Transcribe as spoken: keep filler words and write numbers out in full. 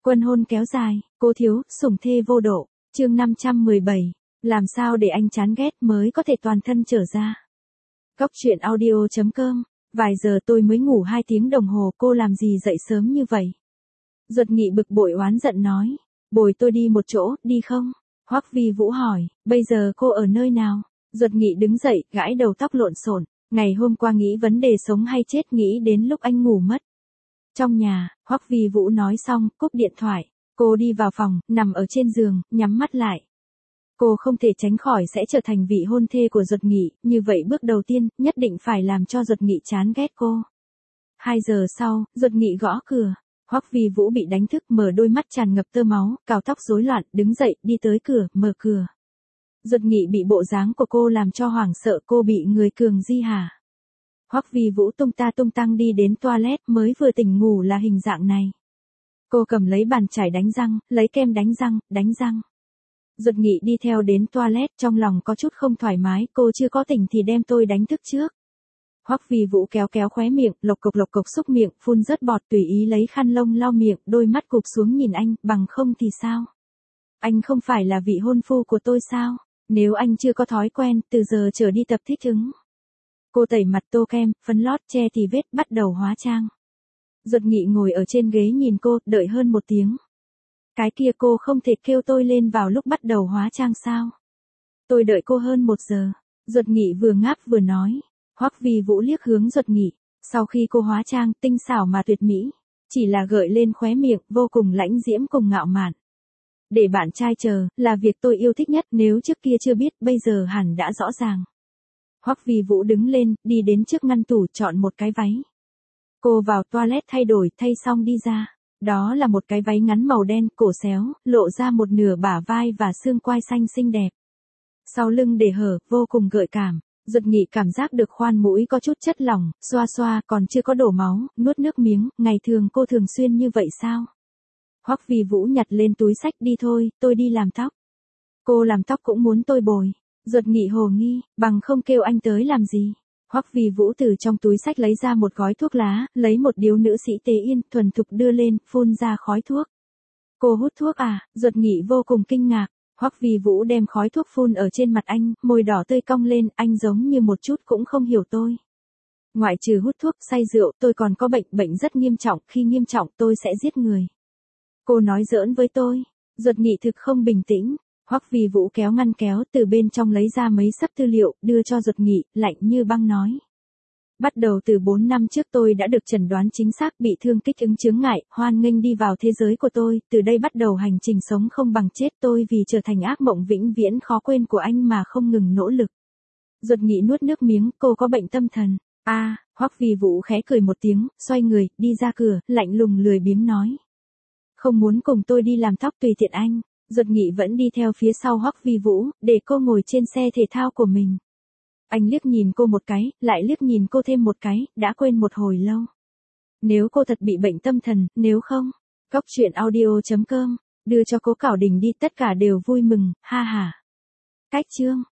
Quân hôn kéo dài, cố thiếu, sủng thê vô độ, chương năm trăm mười bảy, làm sao để anh chán ghét mới có thể toàn thân trở ra. Góc truyện audio chấm com, vài giờ tôi mới ngủ hai tiếng đồng hồ, cô làm gì dậy sớm như vậy? Duật Nghị bực bội oán giận nói, bồi tôi đi một chỗ, đi không? Hoắc Vi Vũ hỏi, bây giờ cô ở nơi nào? Duật Nghị đứng dậy, gãi đầu tóc lộn xộn, ngày hôm qua nghĩ vấn đề sống hay chết, nghĩ đến lúc anh ngủ mất. Trong nhà, Hoắc Vi Vũ nói xong, cúp điện thoại, cô đi vào phòng, nằm ở trên giường, nhắm mắt lại. Cô không thể tránh khỏi sẽ trở thành vị hôn thê của Duật Nghị, như vậy bước đầu tiên, nhất định phải làm cho Duật Nghị chán ghét cô. Hai giờ sau, Duật Nghị gõ cửa, Hoắc Vi Vũ bị đánh thức, mở đôi mắt tràn ngập tơ máu, cào tóc rối loạn, đứng dậy, đi tới cửa, mở cửa. Duật Nghị bị bộ dáng của cô làm cho hoảng sợ, cô bị người cường di hả? Hoắc Vi Vũ tung ta tung tăng đi đến toilet, mới vừa tỉnh ngủ là hình dạng này. Cô cầm lấy bàn chải đánh răng, lấy kem đánh răng, đánh răng. Duật Nghị đi theo đến toilet, trong lòng có chút không thoải mái, cô chưa có tỉnh thì đem tôi đánh thức trước. Hoắc Vi Vũ kéo kéo khóe miệng, lộc cộc lộc cộc xúc miệng, phun rớt bọt, tùy ý lấy khăn lông lau miệng, đôi mắt cụp xuống nhìn anh, bằng không thì sao? Anh không phải là vị hôn phu của tôi sao? Nếu anh chưa có thói quen, từ giờ trở đi tập thích ứng. Cô tẩy mặt tô kem, phấn lót, che tì vết, bắt đầu hóa trang. Duật Nghị ngồi ở trên ghế nhìn cô, đợi hơn một tiếng. Cái kia cô không thể kêu tôi lên vào lúc bắt đầu hóa trang sao? Tôi đợi cô hơn một giờ. Duật Nghị vừa ngáp vừa nói. Hoắc Vi Vũ liếc hướng Duật Nghị. Sau khi cô hóa trang, tinh xảo mà tuyệt mỹ. Chỉ là gợi lên khóe miệng, vô cùng lãnh diễm cùng ngạo mạn. Để bạn trai chờ, là việc tôi yêu thích nhất, nếu trước kia chưa biết, bây giờ hẳn đã rõ ràng. Hoắc Vi Vũ đứng lên, đi đến trước ngăn tủ chọn một cái váy. Cô vào toilet thay đổi, thay xong đi ra. Đó là một cái váy ngắn màu đen, cổ xéo, lộ ra một nửa bả vai và xương quai xanh xinh đẹp. Sau lưng để hở, vô cùng gợi cảm. Duật Nghị cảm giác được khoan mũi có chút chất lỏng, xoa xoa, còn chưa có đổ máu, nuốt nước miếng, ngày thường cô thường xuyên như vậy sao? Hoắc Vi Vũ nhặt lên túi xách, đi thôi, tôi đi làm tóc. Cô làm tóc cũng muốn tôi bồi. Duật Nghị hồ nghi, bằng không kêu anh tới làm gì? Hoắc Vi Vũ từ trong túi xách lấy ra một gói thuốc lá, lấy một điếu nữ sĩ tế yên, thuần thục đưa lên, phun ra khói thuốc. Cô hút thuốc à? Duật Nghị vô cùng kinh ngạc. Hoắc Vi Vũ đem khói thuốc phun ở trên mặt anh, môi đỏ tươi cong lên, anh giống như một chút cũng không hiểu tôi. Ngoại trừ hút thuốc, say rượu, tôi còn có bệnh, bệnh rất nghiêm trọng, khi nghiêm trọng tôi sẽ giết người. Cô nói giỡn với tôi. Duật Nghị thực không bình tĩnh. Hoắc Vi Vũ kéo ngăn kéo, từ bên trong lấy ra mấy sấp tư liệu, đưa cho Duật Nghị, lạnh như băng nói. Bắt đầu từ bốn năm trước tôi đã được chẩn đoán chính xác bị thương kích ứng chướng ngại, hoan nghênh đi vào thế giới của tôi, từ đây bắt đầu hành trình sống không bằng chết, tôi vì trở thành ác mộng vĩnh viễn khó quên của anh mà không ngừng nỗ lực. Duật Nghị nuốt nước miếng, cô có bệnh tâm thần. A, à, Hoắc Vi Vũ khẽ cười một tiếng, xoay người, đi ra cửa, lạnh lùng lười biếng nói. Không muốn cùng tôi đi làm tóc tùy tiện anh. Duật Nghị vẫn đi theo phía sau Hoắc Vi Vũ, để cô ngồi trên xe thể thao của mình. Anh liếc nhìn cô một cái, lại liếc nhìn cô thêm một cái, đã quên một hồi lâu. Nếu cô thật bị bệnh tâm thần, nếu không, góc truyện audio chấm com, đưa cho Cố Cảo Đình đi, tất cả đều vui mừng, ha ha. Cách chương.